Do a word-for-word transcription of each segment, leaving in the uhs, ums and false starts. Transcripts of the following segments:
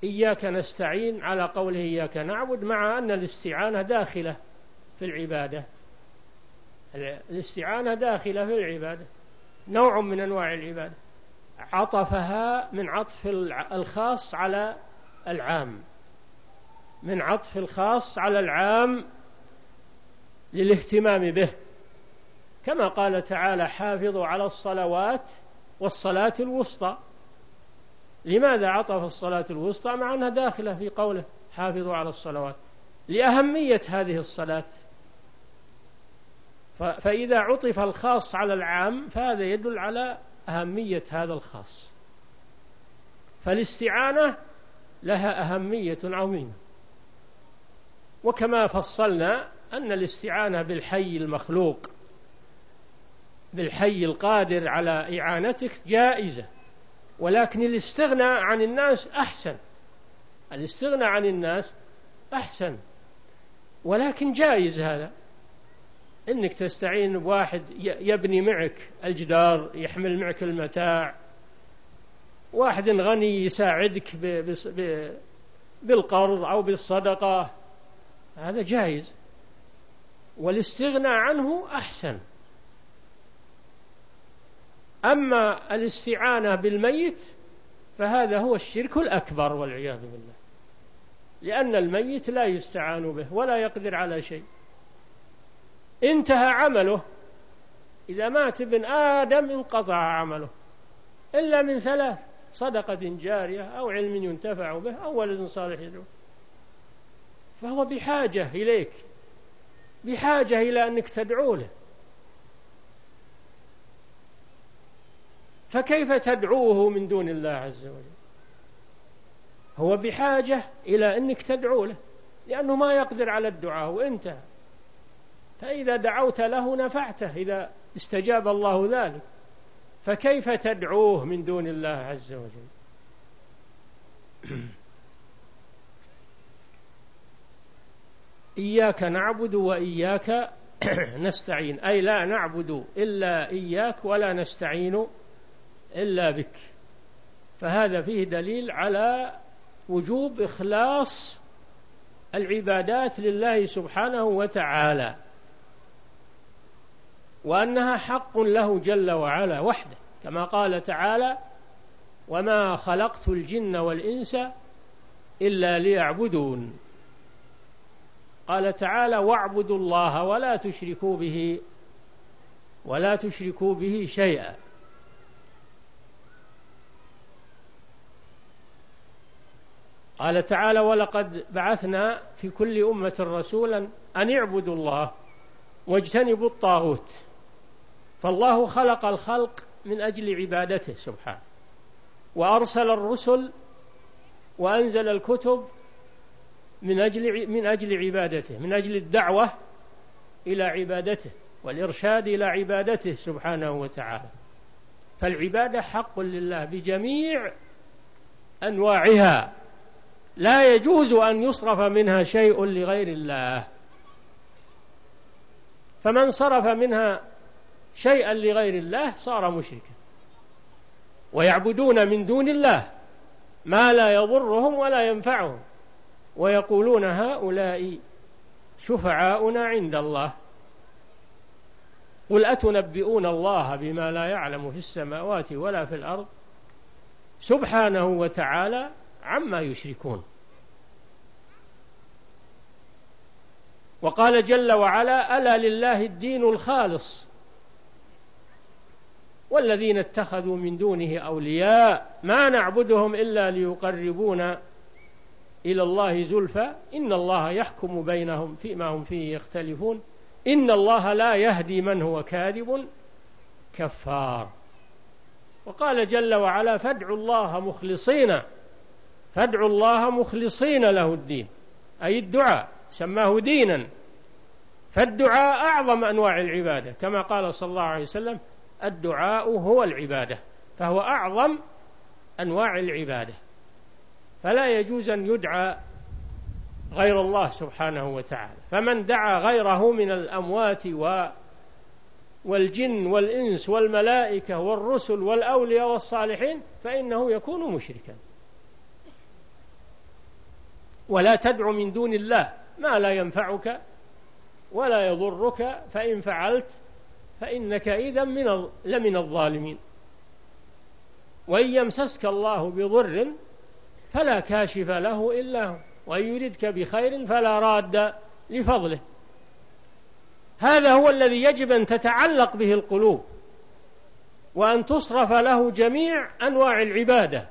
إياك نستعين على قوله إياك نعبد، مع أن الاستعانة داخلة في العبادة. الاستعانة داخلة في العبادة، نوع من أنواع العبادة، عطفها من عطف الخاص على العام، من عطف الخاص على العام للاهتمام به، كما قال تعالى حافظوا على الصلوات والصلاة الوسطى. لماذا عطف الصلاة الوسطى مع أنها داخلة في قوله حافظوا على الصلوات؟ لأهمية هذه الصلاة. فإذا عطف الخاص على العام فهذا يدل على أهمية هذا الخاص. فالاستعانة لها أهمية عظيمة. وكما فصلنا أن الاستعانة بالحي المخلوق، بالحي القادر على إعانتك جائزة، ولكن الاستغناء عن الناس أحسن، الاستغناء عن الناس أحسن، ولكن جائز هذا، إنك تستعين بواحد يبني معك الجدار، يحمل معك المتاع، واحد غني يساعدك بالقرض أو بالصدقة، هذا جائز، والاستغناء عنه أحسن. أما الاستعانة بالميت فهذا هو الشرك الأكبر والعياذ بالله، لأن الميت لا يستعان به ولا يقدر على شيء، انتهى عمله، إذا مات ابن آدم انقطع عمله إلا من ثلاث: صدقة جارية أو علم ينتفع به أو ولد صالح يدعو. فهو بحاجة إليك، بحاجة إلى أنك تدعو له، فكيف تدعوه من دون الله عز وجل؟ هو بحاجة إلى أنك تدعو له، لأنه ما يقدر على الدعاء وانتهى. فإذا دعوت له نفعته إذا استجاب الله ذلك، فكيف تدعوه من دون الله عز وجل؟ إياك نعبد وإياك نستعين، أي لا نعبد إلا إياك ولا نستعين إلا بك. فهذا فيه دليل على وجوب إخلاص العبادات لله سبحانه وتعالى، وأنها حق له جل وعلا وحده، كما قال تعالى وما خلقت الجن والإنس إلا ليعبدون. قال تعالى واعبدوا الله ولا تشركوا به ولا تشركوا به شيئا. قال تعالى ولقد بعثنا في كل أمة رسولا أن اعبدوا الله واجتنبوا الطاغوت. فالله خلق الخلق من أجل عبادته سبحانه، وأرسل الرسل وأنزل الكتب من أجل من أجل عبادته، من أجل الدعوة إلى عبادته والإرشاد إلى عبادته سبحانه وتعالى. فالعبادة حق لله بجميع أنواعها، لا يجوز أن يصرف منها شيء لغير الله. فمن صرف منها شيئا لغير الله صار مشركا. ويعبدون من دون الله ما لا يضرهم ولا ينفعهم ويقولون هؤلاء شفعاؤنا عند الله. قل أتنبئون الله بما لا يعلم في السماوات ولا في الأرض سبحانه وتعالى عما يشركون. وقال جل وعلا ألا لله الدين الخالص والذين اتخذوا من دونه أولياء ما نعبدهم إلا ليقربونا إلى الله زلفى إن الله يحكم بينهم فيما هم فيه يختلفون إن الله لا يهدي من هو كاذب كفار. وقال جل وعلا فادعوا الله مخلصين فادعوا الله مخلصين له الدين، أي الدعاء سماه دينا. فالدعاء أعظم أنواع العبادة، كما قال صلى الله عليه وسلم الدعاء هو العبادة، فهو أعظم أنواع العبادة. فلا يجوز أن يدعى غير الله سبحانه وتعالى. فمن دعا غيره من الأموات والجن والإنس والملائكة والرسل والأولياء والصالحين فإنه يكون مشركا. ولا تدع من دون الله ما لا ينفعك ولا يضرك فإن فعلت فإنك إذا من لمن الظالمين. وإن يمسسك الله بضر فلا كاشف له إلا هو وإن يردك بخير فلا راد لفضله. هذا هو الذي يجب أن تتعلق به القلوب وأن تصرف له جميع أنواع العبادة،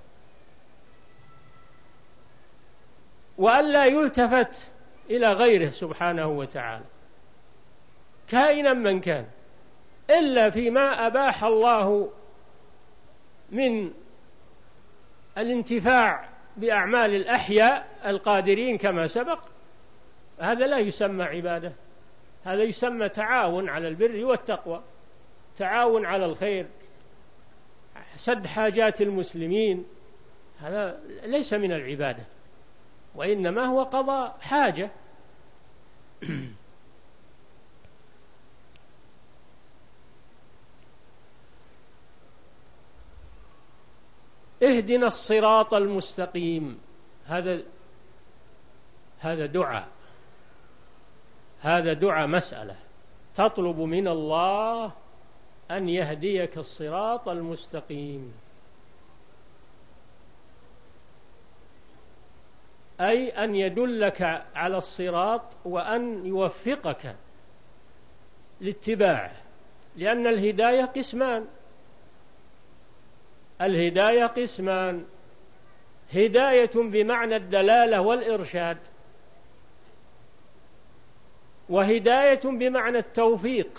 وأن لا يلتفت إلى غيره سبحانه وتعالى كائنا من كان، إلا فيما أباح الله من الانتفاع بأعمال الأحياء القادرين كما سبق. هذا لا يسمى عبادة، هذا يسمى تعاون على البر والتقوى، تعاون على الخير، سد حاجات المسلمين. هذا ليس من العبادة، وإنما هو قضاء حاجة. اهدنا الصراط المستقيم، هذا هذا دعاء، هذا دعاء مسألة تطلب من الله أن يهديك الصراط المستقيم، أي أن يدلك على الصراط وأن يوفقك لاتباعه، لأن الهداية قسمان، الهداية قسمان: هداية بمعنى الدلالة والإرشاد، وهداية بمعنى التوفيق.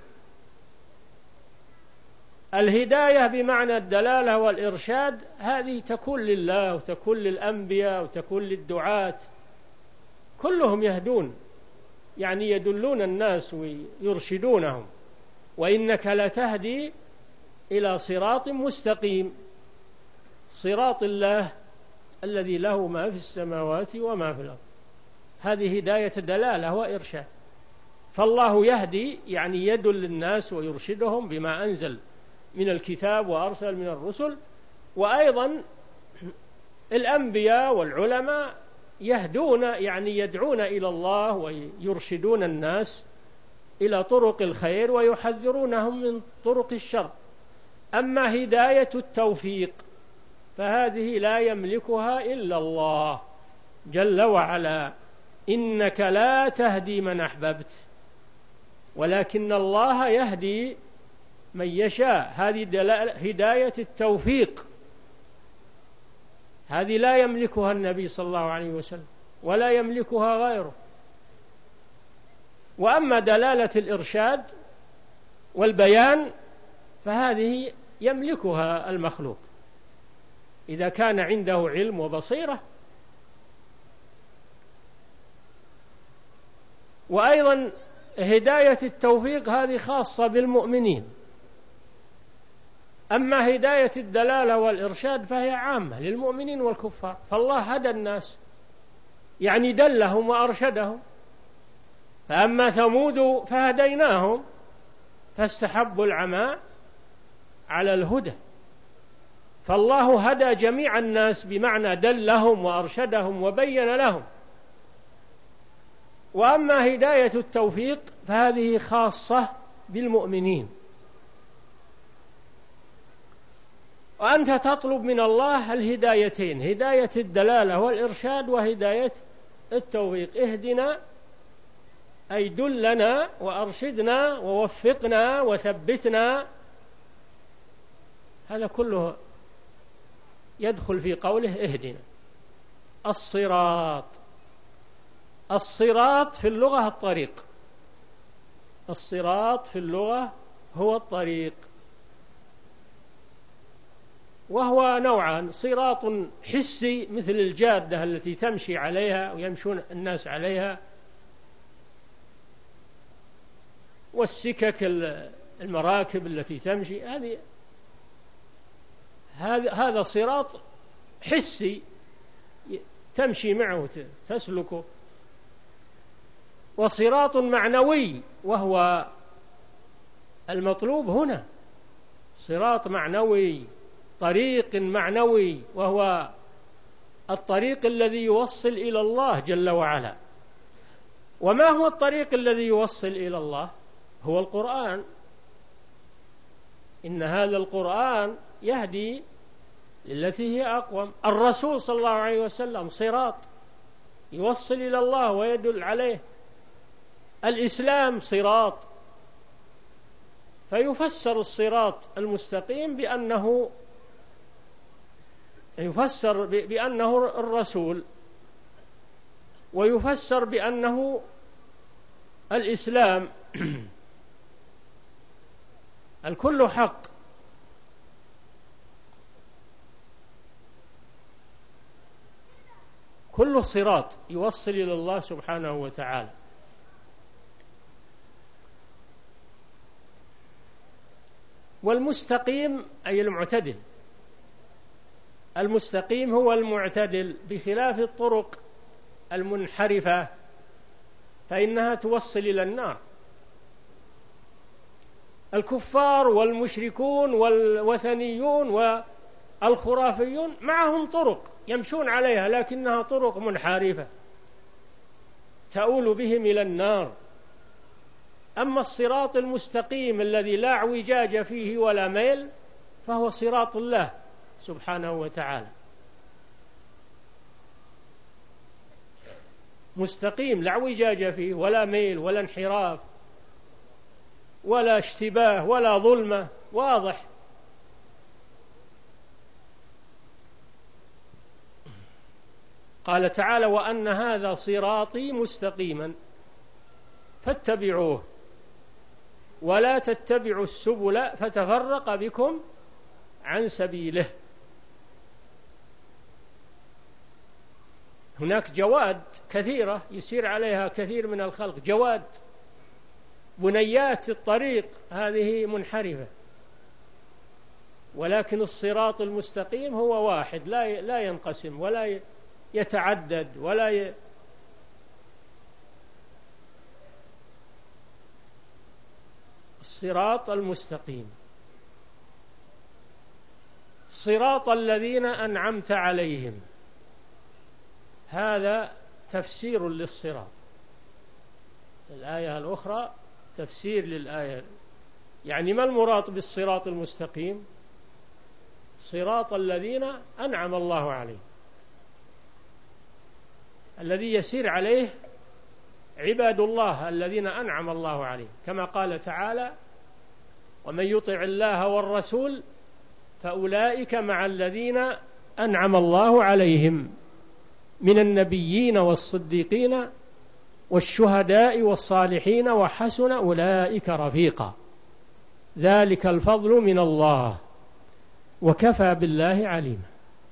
الهداية بمعنى الدلالة والإرشاد هذه تكون لله وتكون للأنبياء وتكون للدعاة، كلهم يهدون، يعني يدلون الناس ويرشدونهم. وإنك لتهدي إلى صراط مستقيم، صراط الله الذي له ما في السماوات وما في الأرض. هذه هداية دلالة وإرشاد. فالله يهدي يعني يدل الناس ويرشدهم بما أنزل من الكتاب وأرسل من الرسل، وأيضا الأنبياء والعلماء يهدون يعني يدعون إلى الله ويرشدون الناس إلى طرق الخير ويحذرونهم من طرق الشر. أما هداية التوفيق فهذه لا يملكها إلا الله جل وعلا: إنك لا تهدي من أحببت ولكن الله يهدي من يشاء. هذه هداية التوفيق، هذه لا يملكها النبي صلى الله عليه وسلم ولا يملكها غيره. وأما دلالة الإرشاد والبيان فهذه يملكها المخلوق إذا كان عنده علم وبصيرة. وأيضا هداية التوفيق هذه خاصة بالمؤمنين. أما هداية الدلالة والإرشاد فهي عامة للمؤمنين والكفار. فالله هدى الناس يعني دلهم وأرشدهم. فأما ثمود فهديناهم فاستحبوا العمى على الهدى. فالله هدى جميع الناس بمعنى دلهم وأرشدهم وبين لهم. وأما هداية التوفيق فهذه خاصة بالمؤمنين. وأنت تطلب من الله الهدايتين: هداية الدلالة والإرشاد وهداية التوفيق. اهدنا أي دلنا وأرشدنا ووفقنا وثبتنا. هذا كله يدخل في قوله اهدنا. الصراط، الصراط في اللغة الطريق، الصراط في اللغة هو الطريق، وهو نوعان: صراط حسي مثل الجادة التي تمشي عليها ويمشون الناس عليها، والسكك المراكب التي تمشي، هذه هذا صراط حسي تمشي معه تسلكه. وصراط معنوي وهو المطلوب هنا، صراط معنوي، طريق معنوي، وهو الطريق الذي يوصل إلى الله جل وعلا. وما هو الطريق الذي يوصل إلى الله؟ هو القرآن. إن هذا القرآن يهدي للتي هي أقوم. الرسول صلى الله عليه وسلم صراط يوصل إلى الله ويدل عليه. الإسلام صراط، فيفسر الصراط المستقيم بأنه يفسر بأنه الرسول، ويفسر بأنه الإسلام. الكل حق. كله صراط يوصل إلى الله سبحانه وتعالى. والمستقيم أي المعتدل. المستقيم هو المعتدل، بخلاف الطرق المنحرفة فإنها توصل إلى النار. الكفار والمشركون والوثنيون والخرافيون معهم طرق يمشون عليها، لكنها طرق منحرفة تؤول بهم إلى النار. أما الصراط المستقيم الذي لا اعوجاج فيه ولا ميل فهو صراط الله سبحانه وتعالى، مستقيم لا اعوجاج فيه ولا ميل ولا انحراف ولا اشتباه ولا ظلمة، واضح. قال تعالى: وأن هذا صراطي مستقيما فاتبعوه ولا تتبعوا السبل فتفرق بكم عن سبيله. هناك جواد كثيرة يسير عليها كثير من الخلق، جواد بنيات الطريق هذه منحرفة، ولكن الصراط المستقيم هو واحد، لا لا ينقسم ولا يتعدد ولا ي... الصراط المستقيم صراط الذين أنعمت عليهم. هذا تفسير للصراط. الآية الأخرى تفسير للآية. يعني ما المراد بالصراط المستقيم؟ صراط الذين أنعم الله عليهم، الذي يسير عليه عباد الله الذين أنعم الله عليهم، كما قال تعالى: ومن يطع الله والرسول فأولئك مع الذين أنعم الله عليهم من النبيين والصديقين والشهداء والصالحين وحسن أولئك رفيقا ذلك الفضل من الله وكفى بالله عليما.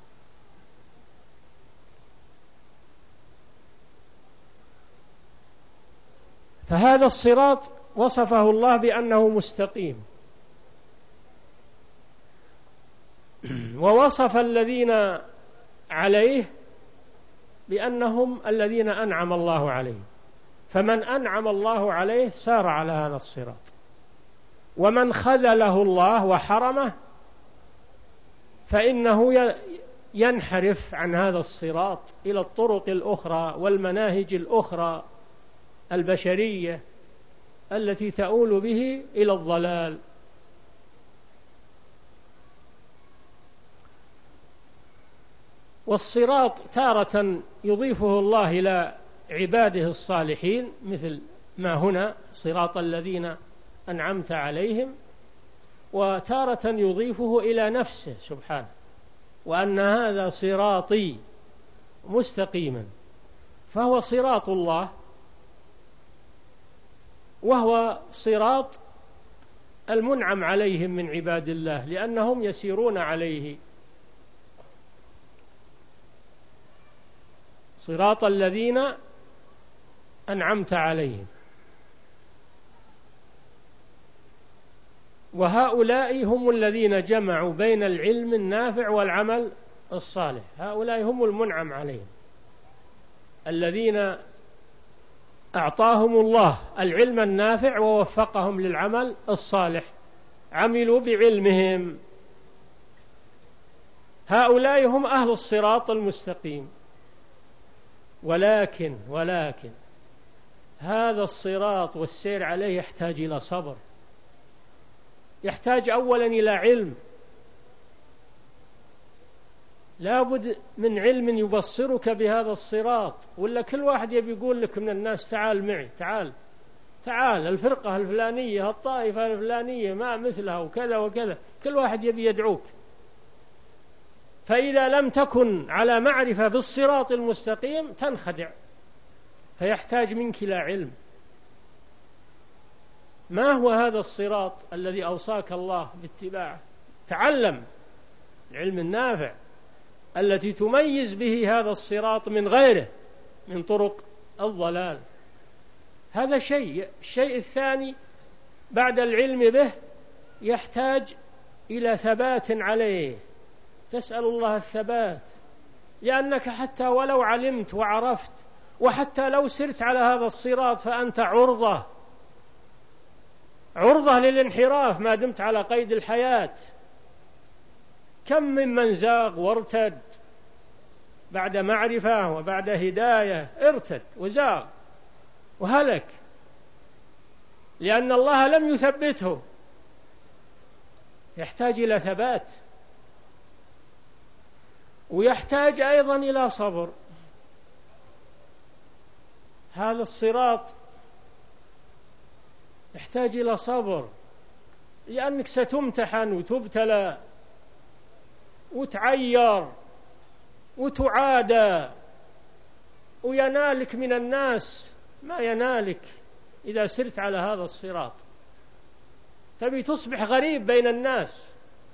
فهذا الصراط وصفه الله بأنه مستقيم، ووصف الذين عليه بأنهم الذين أنعم الله عليهم. فمن أنعم الله عليه سار على هذا الصراط، ومن خذله الله وحرمه فإنه ينحرف عن هذا الصراط إلى الطرق الأخرى والمناهج الأخرى البشرية التي تؤول به إلى الضلال. والصراط تارة يضيفه الله إلى عباده الصالحين، مثل ما هنا صراط الذين أنعمت عليهم، وتارة يضيفه إلى نفسه سبحانه، وأن هذا صراطي مستقيما، فهو صراط الله، وهو صراط المنعم عليهم من عباد الله لأنهم يسيرون عليه. صراط الذين أنعمت عليهم، وهؤلاء هم الذين جمعوا بين العلم النافع والعمل الصالح. هؤلاء هم المنعم عليهم، الذين أعطاهم الله العلم النافع ووفقهم للعمل الصالح، عملوا بعلمهم. هؤلاء هم أهل الصراط المستقيم. ولكن ولكن هذا الصراط والسير عليه يحتاج إلى صبر، يحتاج أولا إلى علم، لا بد من علم يبصرك بهذا الصراط، ولا كل واحد يبي يقول لك من الناس تعال معي، تعال تعال الفرقة الفلانية، الطائفة الفلانية ما مثلها وكذا وكذا، كل واحد يبي يدعوك. فإذا لم تكن على معرفة بالصراط المستقيم تنخدع، فيحتاج منك إلى علم. ما هو هذا الصراط الذي أوصاك الله باتباعه؟ تعلم العلم النافع التي تميز به هذا الصراط من غيره من طرق الضلال. هذا شيء. الشيء الثاني بعد العلم به يحتاج إلى ثبات عليه، تسأل الله الثبات، لأنك حتى ولو علمت وعرفت وحتى لو سرت على هذا الصراط فأنت عرضة عرضة للانحراف ما دمت على قيد الحياة. كم ممن زاغ وارتد بعد معرفة وبعد هداية، ارتد وزاغ وهلك لأن الله لم يثبته. يحتاج إلى ثبات، ويحتاج أيضا إلى صبر. هذا الصراط يحتاج إلى صبر، لأنك ستمتحن وتبتلى وتعير وتعادى، وينالك من الناس ما ينالك إذا سرت على هذا الصراط. تبي تصبح غريب بين الناس،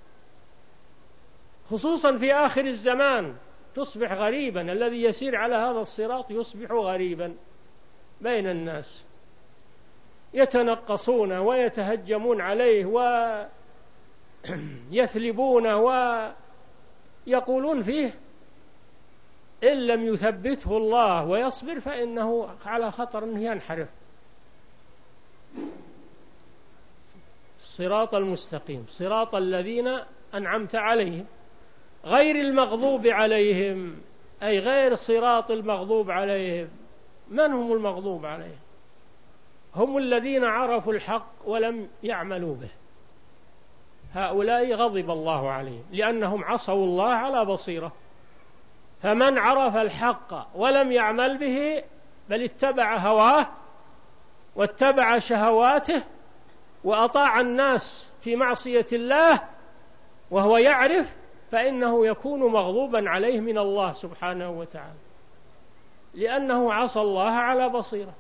خصوصا في آخر الزمان تصبح غريبا. الذي يسير على هذا الصراط يصبح غريبا بين الناس، يتنقصون ويتهجمون عليه ويثلبونه ويقولون فيه إن لم يثبته الله ويصبر فإنه على خطر أنه ينحرف. الصراط المستقيم صراط الذين أنعمت عليهم غير المغضوب عليهم، أي غير صراط المغضوب عليهم. من هم المغضوب عليهم؟ هم الذين عرفوا الحق ولم يعملوا به، هؤلاء غضب الله عليهم لأنهم عصوا الله على بصيرة. فمن عرف الحق ولم يعمل به بل اتبع هواه واتبع شهواته وأطاع الناس في معصية الله وهو يعرف، فإنه يكون مغضوبا عليه من الله سبحانه وتعالى، لأنه عصى الله على بصيرة.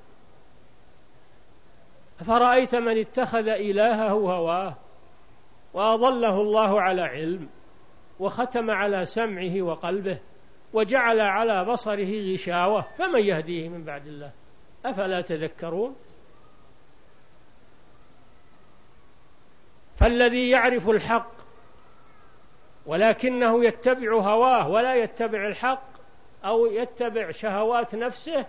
فرأيت من اتخذ إلهه هواه وأضله الله على علم وختم على سمعه وقلبه وجعل على بصره غشاوة، فمن يهديه من بعد الله؟ أفلا تذكرون؟ فالذي يعرف الحق ولكنه يتبع هواه ولا يتبع الحق، أو يتبع شهوات نفسه،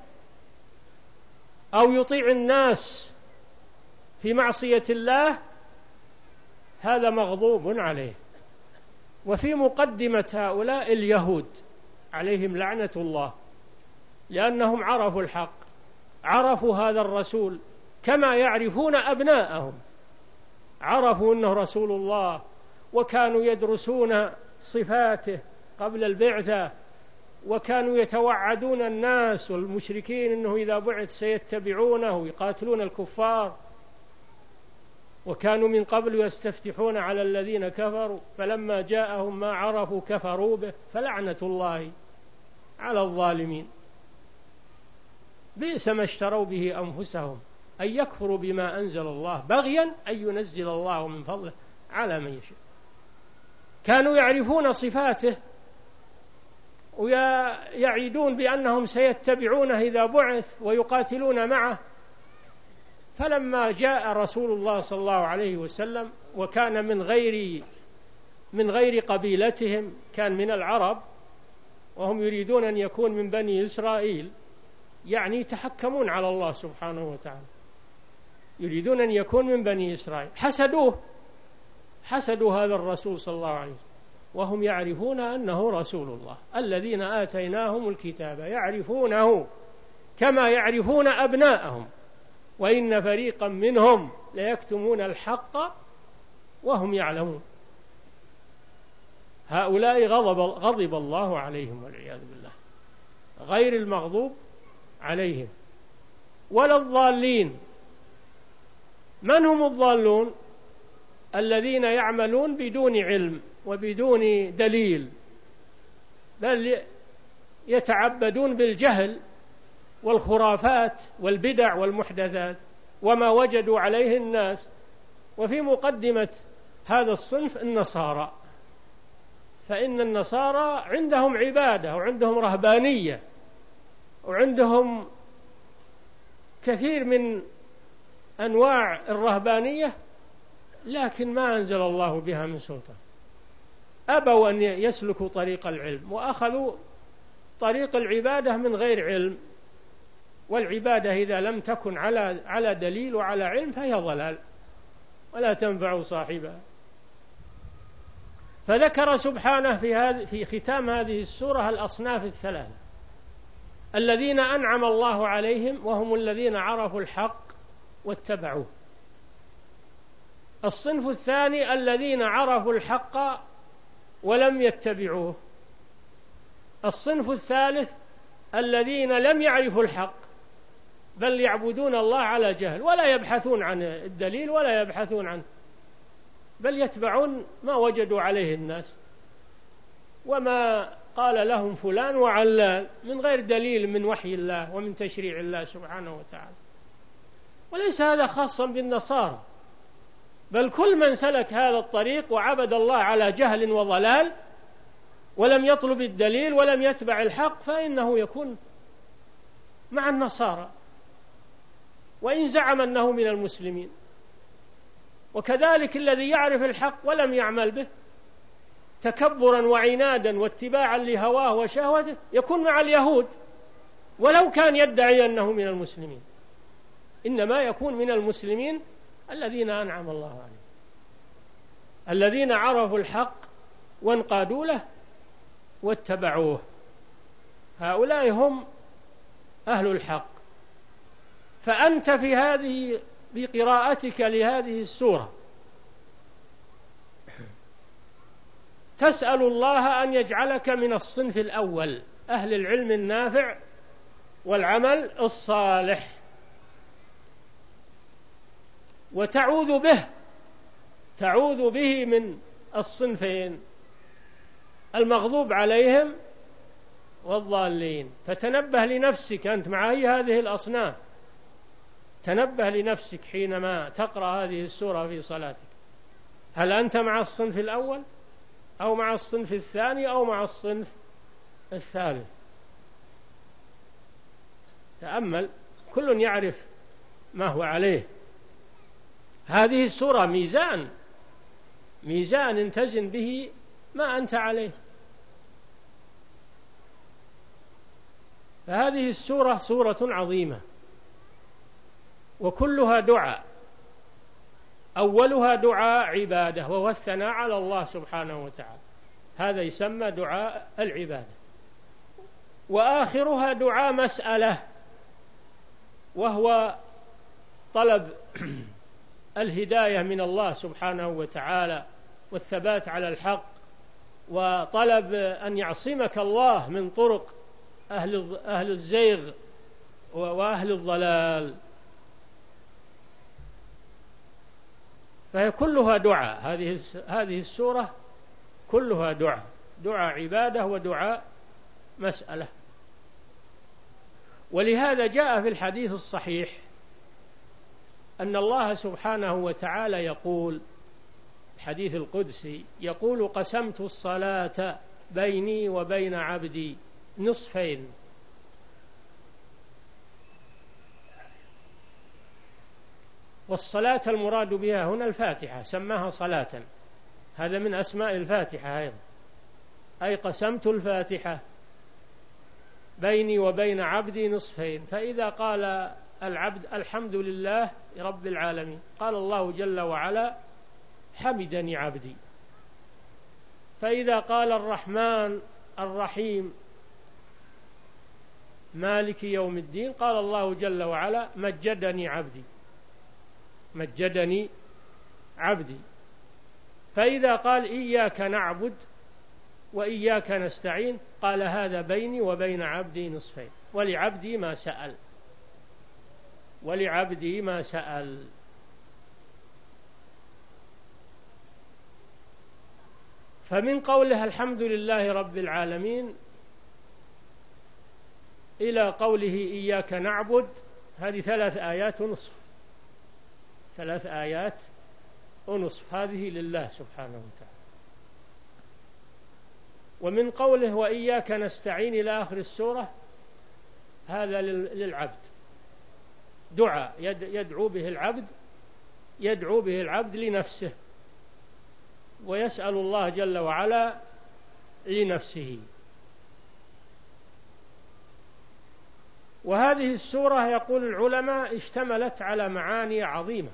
أو يطيع الناس في معصية الله، هذا مغضوب عليه. وفي مقدمة هؤلاء اليهود عليهم لعنة الله، لأنهم عرفوا الحق، عرفوا هذا الرسول كما يعرفون أبناءهم، عرفوا أنه رسول الله، وكانوا يدرسون صفاته قبل البعثة، وكانوا يتوعدون الناس والمشركين أنه إذا بعث سيتبعونه ويقاتلون الكفار، وكانوا من قبل يستفتحون على الذين كفروا فلما جاءهم ما عرفوا كفروا به، فلعنة الله على الظالمين. بئس ما اشتروا به أنفسهم أن يكفروا بما أنزل الله بغيا أن ينزل الله من فضله على من يشاء. كانوا يعرفون صفاته ويعيدون بأنهم سيتبعونه إذا بعث ويقاتلون معه. فلما جاء رسول الله صلى الله عليه وسلم وكان من غير من غير قبيلتهم، كان من العرب، وهم يريدون أن يكون من بني إسرائيل، يعني يتحكمون على الله سبحانه وتعالى، يريدون أن يكون من بني إسرائيل. حسدوه، حسدوا هذا الرسول صلى الله عليه وسلم، وهم يعرفون أنه رسول الله. الذين آتيناهم الكتاب يعرفونه كما يعرفون أبناءهم وإن فريقا منهم ليكتمون الحق وهم يعلمون. هؤلاء غضب, غضب الله عليهم والعياذ بالله، غير المغضوب عليهم ولا الضالين. من هم الضالون؟ الذين يعملون بدون علم وبدون دليل، بل يتعبدون بالجهل والخرافات والبدع والمحدثات وما وجدوا عليه الناس. وفي مقدمة هذا الصنف النصارى، فإن النصارى عندهم عبادة وعندهم رهبانية وعندهم كثير من أنواع الرهبانية، لكن ما أنزل الله بها من سلطان. أبوا أن يسلكوا طريق العلم وأخذوا طريق العبادة من غير علم، والعبادة إذا لم تكن على على دليل وعلى علم فهي ضلال ولا تنفع صاحبها. فذكر سبحانه في هذه في ختام هذه السورة الأصناف الثلاثة الذين أنعم الله عليهم، وهم الذين عرفوا الحق واتبعوه. الصنف الثاني الذين عرفوا الحق ولم يتبعوه. الصنف الثالث الذين لم يعرفوا الحق بل يعبدون الله على جهل ولا يبحثون عن الدليل ولا يبحثون عنه، بل يتبعون ما وجدوا عليه الناس وما قال لهم فلان وعلان من غير دليل من وحي الله ومن تشريع الله سبحانه وتعالى. وليس هذا خاصا بالنصارى، بل كل من سلك هذا الطريق وعبد الله على جهل وضلال ولم يطلب الدليل ولم يتبع الحق فإنه يكون مع النصارى وإن زعم أنه من المسلمين. وكذلك الذي يعرف الحق ولم يعمل به تكبرا وعنادا واتباعا لهواه وشهوته يكون مع اليهود ولو كان يدعي أنه من المسلمين. إنما يكون من المسلمين الذين أنعم الله عليهم، الذين عرفوا الحق وانقادوا له واتبعوه. هؤلاء هم أهل الحق. فأنت في هذه بقراءتك لهذه السورة تسأل الله أن يجعلك من الصنف الأول، أهل العلم النافع والعمل الصالح، وتعوذ به تعوذ به من الصنفين المغضوب عليهم والضالين. فتنبه لنفسك أنت مع أي هذه الأصناف، تنبه لنفسك حينما تقرأ هذه السورة في صلاتك، هل أنت مع الصنف الأول أو مع الصنف الثاني أو مع الصنف الثالث؟ تأمل، كل يعرف ما هو عليه. هذه السورة ميزان ميزان تزن به ما أنت عليه. فهذه السورة سورة عظيمة وكلها دعاء، أولها دعاء عبادة وهو الثناء على الله سبحانه وتعالى، هذا يسمى دعاء العبادة. وآخرها دعاء مسألة وهو طلب الهداية من الله سبحانه وتعالى والثبات على الحق، وطلب أن يعصمك الله من طرق أهل أهل الزيغ وأهل الضلال. فهي كلها دعاء، هذه هذه السورة كلها دعاء، دعاء عبادة ودعاء مسألة. ولهذا جاء في الحديث الصحيح أن الله سبحانه وتعالى يقول، الحديث القدسي يقول: قسمت الصلاة بيني وبين عبدي نصفين. والصلاة المراد بها هنا الفاتحة، سماها صلاة، هذا من أسماء الفاتحة أيضا، أي قسمت الفاتحة بيني وبين عبدي نصفين. فإذا قال العبد الحمد لله رب العالمين، قال الله جل وعلا: حمدني عبدي. فإذا قال الرحمن الرحيم مالك يوم الدين قال الله جل وعلا مجدني عبدي، مجدني عبدي. فإذا قال إياك نعبد وإياك نستعين قال هذا بيني وبين عبدي نصفين، ولعبدي ما سأل، ولعبدي ما سأل. فمن قوله الحمد لله رب العالمين إلى قوله إياك نعبد هذه ثلاث آيات ونصف، ثلاث آيات ونصف هذه لله سبحانه وتعالى. ومن قوله وإياك نستعين إلى آخر السورة هذا للعبد، دعاء يدعو به العبد، يدعو به العبد لنفسه ويسأل الله جل وعلا لنفسه. وهذه السورة يقول العلماء اشتملت على معاني عظيمة.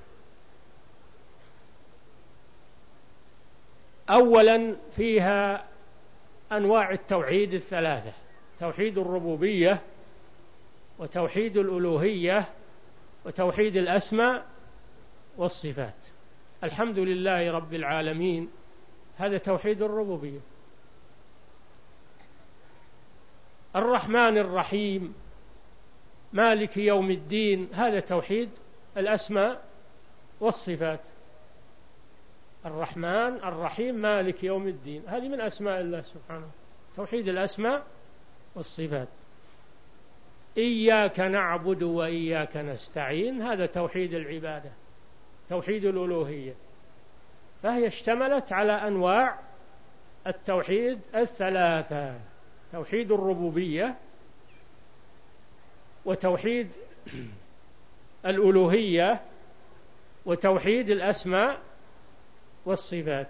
أولا فيها أنواع التوحيد الثلاثة، توحيد الربوبية وتوحيد الألوهية وتوحيد الأسماء والصفات. الحمد لله رب العالمين هذا توحيد الربوبية. الرحمن الرحيم مالك يوم الدين هذا توحيد الأسماء والصفات. الرحمن الرحيم مالك يوم الدين هذه من أسماء الله سبحانه، توحيد الأسماء والصفات. إياك نعبد وإياك نستعين هذا توحيد العبادة، توحيد الألوهية. فهي اشتملت على أنواع التوحيد الثلاثة، توحيد الربوبية وتوحيد الألوهية وتوحيد الأسماء والصفات.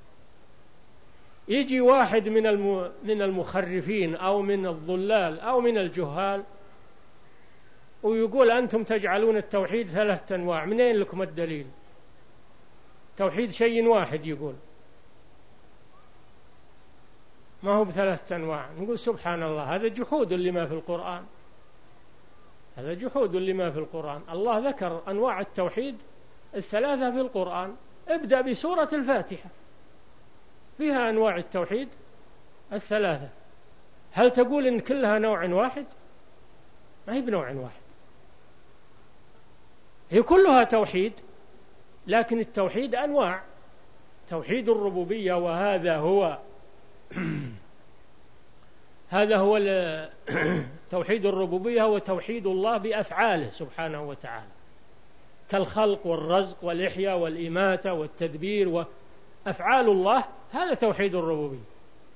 يجي واحد من من المخرفين أو من الضلال أو من الجهال ويقول أنتم تجعلون التوحيد ثلاثة أنواع، منين لكم الدليل؟ توحيد شيء واحد يقول ما هو بثلاثة أنواع. نقول سبحان الله، هذا جحود لما في القرآن، هذا جحود لما في القرآن. الله ذكر أنواع التوحيد الثلاثة في القرآن. ابدأ بسورة الفاتحة فيها أنواع التوحيد الثلاثة. هل تقول إن كلها نوع واحد؟ ما هي بنوع واحد، هي كلها توحيد، لكن التوحيد أنواع. توحيد الربوبية وهذا هو هذا هو توحيد الربوبية، هو توحيد الله بأفعاله سبحانه وتعالى كالخلق والرزق والإحياء والإماتة والتدبير وأفعال الله، هذا توحيد الربوبية.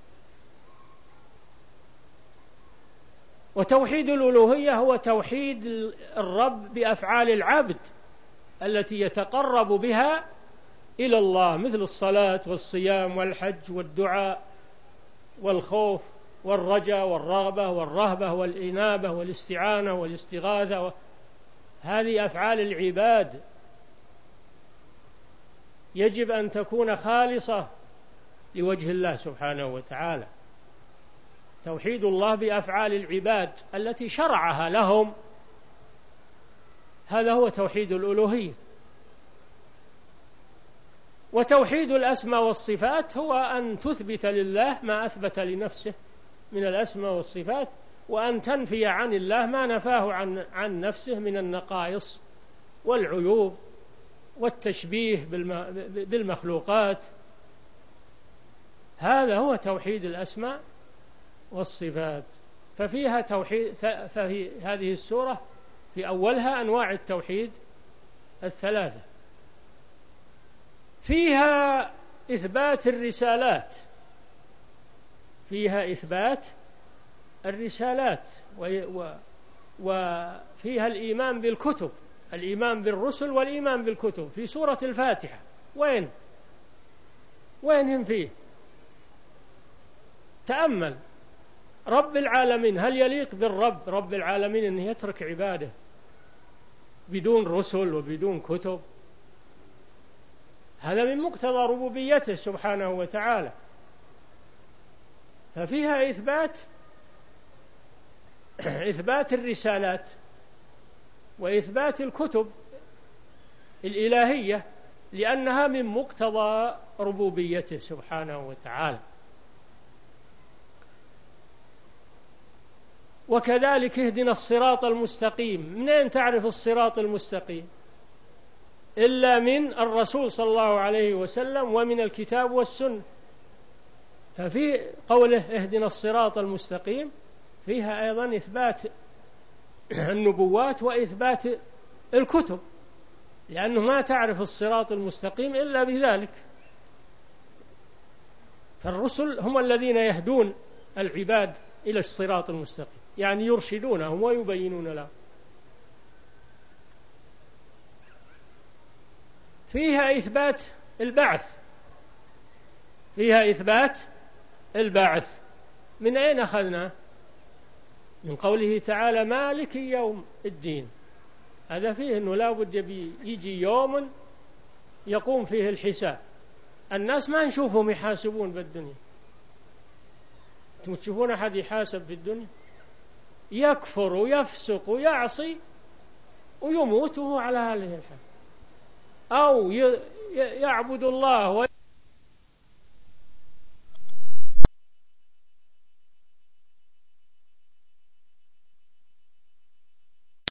وتوحيد الألوهية هو توحيد الرب بأفعال العبد التي يتقرب بها إلى الله، مثل الصلاة والصيام والحج والدعاء والخوف والرجاء والرغبة والرهبة والإنابة والاستعانة والاستغاثة. هذه أفعال العباد يجب أن تكون خالصة لوجه الله سبحانه وتعالى. توحيد الله بأفعال العباد التي شرعها لهم، هذا هو توحيد الألوهية. وتوحيد الأسماء والصفات هو أن تثبت لله ما أثبت لنفسه من الأسماء والصفات، وأن تنفي عن الله ما نفاه عن, عن نفسه من النقائص والعيوب والتشبيه بالمخلوقات. هذا هو توحيد الأسماء والصفات. ففيها توحيد، ففي هذه السورة في أولها أنواع التوحيد الثلاثة. فيها إثبات الرسالات، فيها إثبات الرسالات وفيها الإيمان بالكتب، الإيمان بالرسل والإيمان بالكتب في سورة الفاتحة. وين وين هم فيه؟ تأمل. رب العالمين، هل يليق بالرب رب العالمين أن يترك عباده بدون رسل وبدون كتب؟ هذا من مقتضى ربوبيته سبحانه وتعالى. ففيها إثبات إثبات الرسالات وإثبات الكتب الإلهية، لأنها من مقتضى ربوبيته سبحانه وتعالى. وكذلك اهدنا الصراط المستقيم. منين تعرف الصراط المستقيم؟ إلا من الرسول صلى الله عليه وسلم ومن الكتاب والسنة. ففي قوله اهدنا الصراط المستقيم فيها أيضا إثبات النبوات وإثبات الكتب، لأنه ما تعرف الصراط المستقيم إلا بذلك. فالرسل هم الذين يهدون العباد إلى الصراط المستقيم، يعني يرشدونهم ويبينون لهم. فيها إثبات البعث، فيها إثبات البعث. من أين أخذنا؟ من قوله تعالى مالك يوم الدين. هذا فيه أنه لا بد يجي يوم يقوم فيه الحساب. الناس ما نشوفهم يحاسبون بالدنيا. أنتم تشوفون أحد يحاسب في الدنيا؟ يكفر ويفسق ويعصي ويموت وهو على هذه الحال، أو يعبد الله